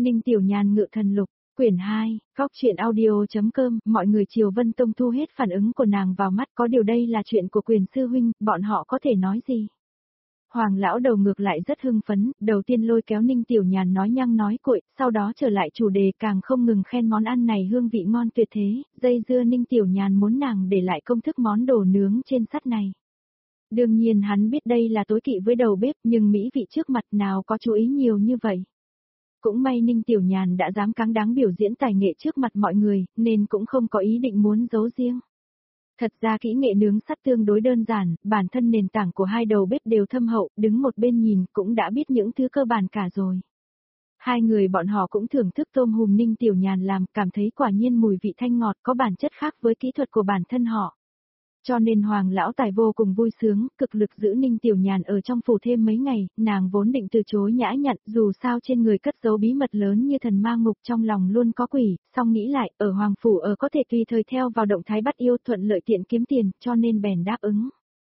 Ninh Tiểu Nhàn ngự thần lục, quyển 2, góc truyện audio.com, mọi người Triều Vân Tông thu hết phản ứng của nàng vào mắt, có điều đây là chuyện của Quyền sư huynh, bọn họ có thể nói gì? Hoàng lão đầu ngược lại rất hưng phấn, đầu tiên lôi kéo Ninh Tiểu Nhàn nói nhăng nói cuội, sau đó trở lại chủ đề càng không ngừng khen món ăn này hương vị ngon tuyệt thế, dây dưa Ninh Tiểu Nhàn muốn nàng để lại công thức món đồ nướng trên sắt này. Đương nhiên hắn biết đây là tối kỵ với đầu bếp, nhưng mỹ vị trước mặt nào có chú ý nhiều như vậy. Cũng may Ninh Tiểu Nhàn đã dám cáng đáng biểu diễn tài nghệ trước mặt mọi người, nên cũng không có ý định muốn giấu riêng. Thật ra kỹ nghệ nướng sắt tương đối đơn giản, bản thân nền tảng của hai đầu bếp đều thâm hậu, đứng một bên nhìn cũng đã biết những thứ cơ bản cả rồi. Hai người bọn họ cũng thưởng thức tôm hùm Ninh Tiểu Nhàn làm, cảm thấy quả nhiên mùi vị thanh ngọt có bản chất khác với kỹ thuật của bản thân họ. Cho nên Hoàng lão tài vô cùng vui sướng, cực lực giữ Ninh Tiểu Nhàn ở trong phủ thêm mấy ngày, nàng vốn định từ chối nhã nhặn, dù sao trên người cất giấu bí mật lớn như thần ma ngục, trong lòng luôn có quỷ, song nghĩ lại, ở Hoàng phủ ở có thể tùy thời theo vào động thái bắt yêu, thuận lợi tiện kiếm tiền, cho nên bèn đáp ứng.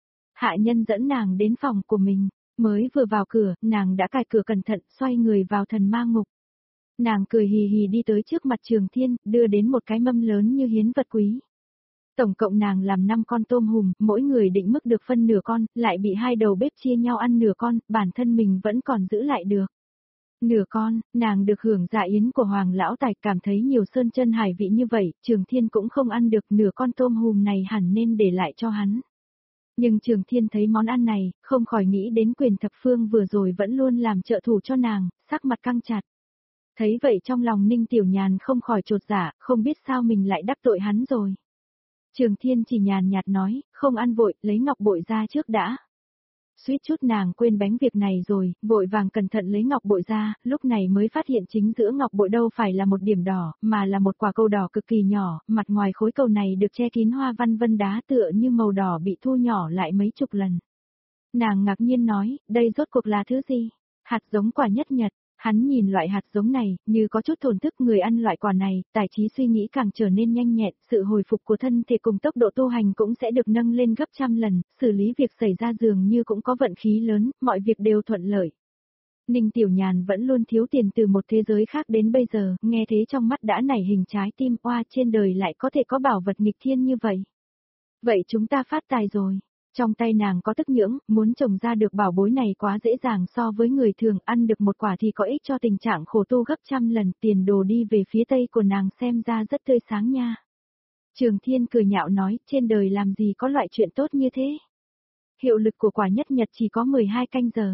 Hạ nhân dẫn nàng đến phòng của mình, mới vừa vào cửa, nàng đã cài cửa cẩn thận, xoay người vào thần ma ngục. Nàng cười hì hì đi tới trước mặt Trường Thiên, đưa đến một cái mâm lớn như hiến vật quý. Tổng cộng nàng làm 5 con tôm hùm, mỗi người định mức được phân nửa con, lại bị hai đầu bếp chia nhau ăn nửa con, bản thân mình vẫn còn giữ lại được. Nửa con, nàng được hưởng dạ yến của Hoàng lão tài, cảm thấy nhiều sơn chân hải vị như vậy, Trường Thiên cũng không ăn được, nửa con tôm hùm này hẳn nên để lại cho hắn. Nhưng Trường Thiên thấy món ăn này, không khỏi nghĩ đến Quyền thập phương vừa rồi vẫn luôn làm trợ thủ cho nàng, sắc mặt căng chặt. Thấy vậy trong lòng Ninh Tiểu Nhàn không khỏi chột dạ, không biết sao mình lại đắc tội hắn rồi. Trường Thiên chỉ nhàn nhạt nói, không ăn vội, lấy ngọc bội ra trước đã. Suýt chút nàng quên bánh việc này rồi, vội vàng cẩn thận lấy ngọc bội ra, lúc này mới phát hiện chính giữa ngọc bội đâu phải là một điểm đỏ, mà là một quả cầu đỏ cực kỳ nhỏ, mặt ngoài khối cầu này được che kín hoa văn vân đá tựa như màu đỏ bị thu nhỏ lại mấy chục lần. Nàng ngạc nhiên nói, đây rốt cuộc là thứ gì? Hạt giống quả nhất nhật. Hắn nhìn loại hạt giống này, như có chút thổn thức, người ăn loại quả này, tài trí suy nghĩ càng trở nên nhanh nhẹn, sự hồi phục của thân thể cùng tốc độ tu hành cũng sẽ được nâng lên gấp trăm lần, xử lý việc xảy ra dường như cũng có vận khí lớn, mọi việc đều thuận lợi. Ninh Tiểu Nhàn vẫn luôn thiếu tiền từ một thế giới khác đến bây giờ, nghe thế trong mắt đã nảy hình trái tim, oa, trên đời lại có thể có bảo vật nghịch thiên như vậy. Vậy chúng ta phát tài rồi. Trong tay nàng có tức nhưỡng, muốn trồng ra được bảo bối này quá dễ dàng so với người thường, ăn được một quả thì có ích cho tình trạng khổ tu gấp trăm lần, tiền đồ đi về phía tây của nàng xem ra rất tươi sáng nha. Trường Thiên cười nhạo nói, trên đời làm gì có loại chuyện tốt như thế. Hiệu lực của quả nhất nhật chỉ có 12 canh giờ.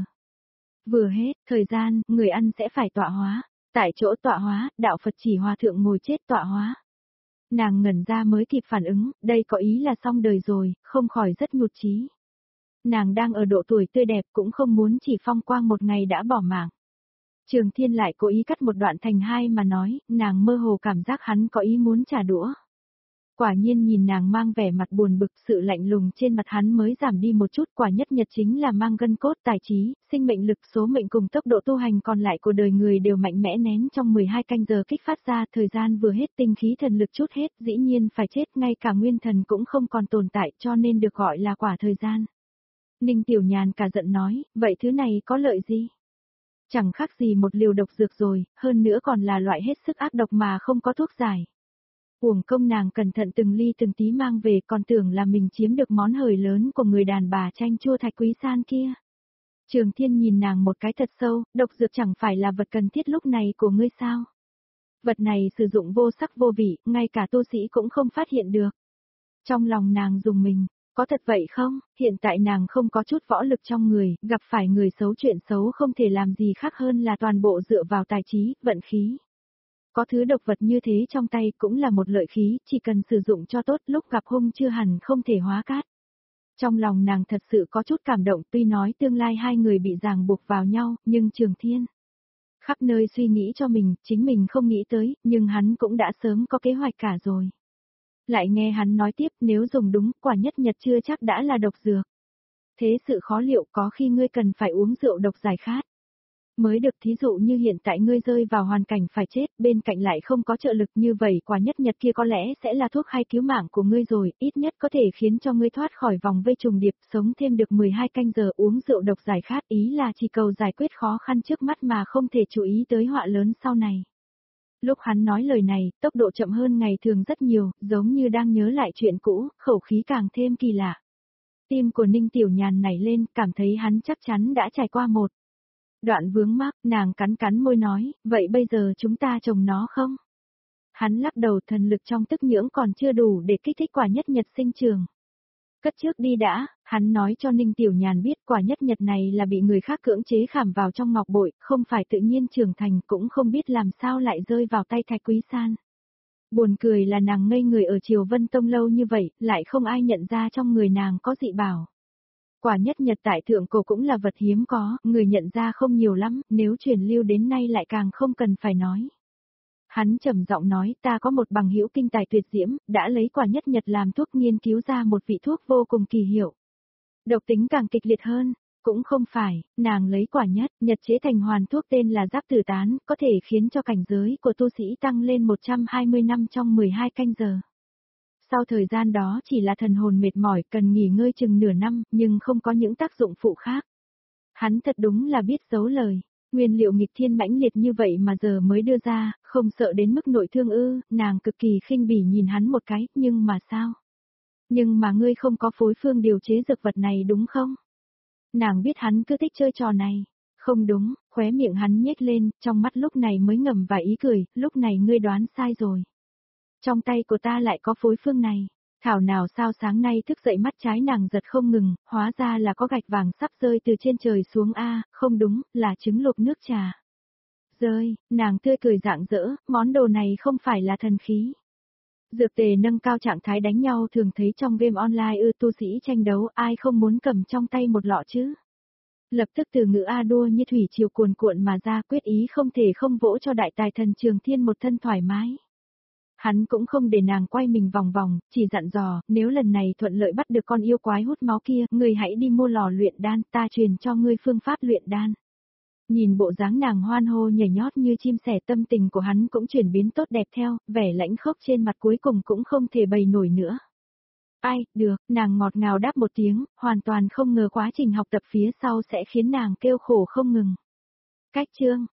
Vừa hết, thời gian, người ăn sẽ phải tọa hóa. Tại chỗ tọa hóa, đạo Phật chỉ hòa thượng ngồi chết tọa hóa. Nàng ngẩn ra mới kịp phản ứng, đây có ý là xong đời rồi, không khỏi rất nhụt chí. Nàng đang ở độ tuổi tươi đẹp cũng không muốn chỉ phong quang một ngày đã bỏ mạng. Trường Thiên lại cố ý cắt một đoạn thành hai mà nói, nàng mơ hồ cảm giác hắn có ý muốn trả đũa. Quả nhiên nhìn nàng mang vẻ mặt buồn bực, sự lạnh lùng trên mặt hắn mới giảm đi một chút, quả nhất nhật chính là mang gân cốt tài trí, sinh mệnh lực, số mệnh cùng tốc độ tu hành còn lại của đời người đều mạnh mẽ nén trong 12 canh giờ kích phát ra, thời gian vừa hết tinh khí thần lực chút hết, dĩ nhiên phải chết, ngay cả nguyên thần cũng không còn tồn tại, cho nên được gọi là quả thời gian. Ninh Tiểu Nhàn cả giận nói, vậy thứ này có lợi gì? Chẳng khác gì một liều độc dược rồi, hơn nữa còn là loại hết sức ác độc mà không có thuốc giải. Uổng công nàng cẩn thận từng ly từng tí mang về, còn tưởng là mình chiếm được món hời lớn của người đàn bà chanh chua Thạch Quý San kia. Trường Thiên nhìn nàng một cái thật sâu, độc dược chẳng phải là vật cần thiết lúc này của ngươi sao? Vật này sử dụng vô sắc vô vị, ngay cả tu sĩ cũng không phát hiện được. Trong lòng nàng dùng mình, có thật vậy không? Hiện tại nàng không có chút võ lực trong người, gặp phải người xấu chuyện xấu không thể làm gì khác hơn là toàn bộ dựa vào tài trí, vận khí. Có thứ độc vật như thế trong tay cũng là một lợi khí, chỉ cần sử dụng cho tốt, lúc gặp hung chưa hẳn không thể hóa cát. Trong lòng nàng thật sự có chút cảm động, tuy nói tương lai hai người bị ràng buộc vào nhau, nhưng Trường Thiên khắp nơi suy nghĩ cho mình, chính mình không nghĩ tới, nhưng hắn cũng đã sớm có kế hoạch cả rồi. Lại nghe hắn nói tiếp, nếu dùng đúng, quả nhất nhật chưa chắc đã là độc dược. Thế sự khó liệu, có khi ngươi cần phải uống rượu độc giải khát. Mới được thí dụ như hiện tại ngươi rơi vào hoàn cảnh phải chết, bên cạnh lại không có trợ lực như vậy quả nhất nhật kia có lẽ sẽ là thuốc hay cứu mạng của ngươi rồi, ít nhất có thể khiến cho ngươi thoát khỏi vòng vây trùng điệp, sống thêm được 12 canh giờ uống rượu độc giải khát, ý là chỉ cầu giải quyết khó khăn trước mắt mà không thể chú ý tới họa lớn sau này. Lúc hắn nói lời này, tốc độ chậm hơn ngày thường rất nhiều, giống như đang nhớ lại chuyện cũ, khẩu khí càng thêm kỳ lạ. Tim của Ninh Tiểu Nhàn nảy lên, cảm thấy hắn chắc chắn đã trải qua một đoạn vướng mắc, nàng cắn cắn môi nói, vậy bây giờ chúng ta trồng nó không? Hắn lắc đầu, thần lực trong tức nhưỡng còn chưa đủ để kích thích quả nhất nhật sinh trường. Cất trước đi đã, hắn nói cho Ninh Tiểu Nhàn biết quả nhất nhật này là bị người khác cưỡng chế khảm vào trong ngọc bội, không phải tự nhiên trưởng thành, cũng không biết làm sao lại rơi vào tay Thạch Quý San. Buồn cười là nàng ngây người ở Triều Vân Tông lâu như vậy, lại không ai nhận ra trong người nàng có dị bảo. Quả nhất nhật tại thượng cổ cũng là vật hiếm có, người nhận ra không nhiều lắm, nếu truyền lưu đến nay lại càng không cần phải nói. Hắn trầm giọng nói, ta có một bằng hữu kinh tài tuyệt diễm, đã lấy quả nhất nhật làm thuốc nghiên cứu ra một vị thuốc vô cùng kỳ hiệu. Độc tính càng kịch liệt hơn, cũng không phải, nàng lấy quả nhất nhật chế thành hoàn thuốc tên là Giáp Tử Tán, có thể khiến cho cảnh giới của tu sĩ tăng lên 120 năm trong 12 canh giờ. Sau thời gian đó chỉ là thần hồn mệt mỏi, cần nghỉ ngơi chừng nửa năm, nhưng không có những tác dụng phụ khác. Hắn thật đúng là biết giấu lời. Nguyên liệu nghịch thiên mãnh liệt như vậy mà giờ mới đưa ra, không sợ đến mức nội thương ư, nàng cực kỳ khinh bỉ nhìn hắn một cái, nhưng mà sao? Nhưng mà ngươi không có phối phương điều chế dược vật này đúng không? Nàng biết hắn cứ thích chơi trò này. Không đúng, khóe miệng hắn nhếch lên, trong mắt lúc này mới ngầm vài ý cười, lúc này ngươi đoán sai rồi. Trong tay của ta lại có phối phương này. Thảo nào sao sáng nay thức dậy mắt trái nàng giật không ngừng, hóa ra là có gạch vàng sắp rơi từ trên trời xuống không đúng, là trứng luộc nước trà. Rơi, nàng tươi cười rạng rỡ, món đồ này không phải là thần khí. Dược tề nâng cao trạng thái đánh nhau thường thấy trong game online tu sĩ tranh đấu, ai không muốn cầm trong tay một lọ chứ. Lập tức từ ngữ A đua như thủy triều cuồn cuộn mà ra, quyết ý không thể không vỗ cho đại tài thần Trường Thiên một thân thoải mái. Hắn cũng không để nàng quay mình vòng vòng, chỉ dặn dò, nếu lần này thuận lợi bắt được con yêu quái hút máu kia, ngươi hãy đi mua lò luyện đan, ta truyền cho ngươi phương pháp luyện đan. Nhìn bộ dáng nàng hoan hô nhảy nhót như chim sẻ, tâm tình của hắn cũng chuyển biến tốt đẹp theo, vẻ lãnh khốc trên mặt cuối cùng cũng không thể bày nổi nữa. Ai, được, nàng ngọt ngào đáp một tiếng, hoàn toàn không ngờ quá trình học tập phía sau sẽ khiến nàng kêu khổ không ngừng. Cách chương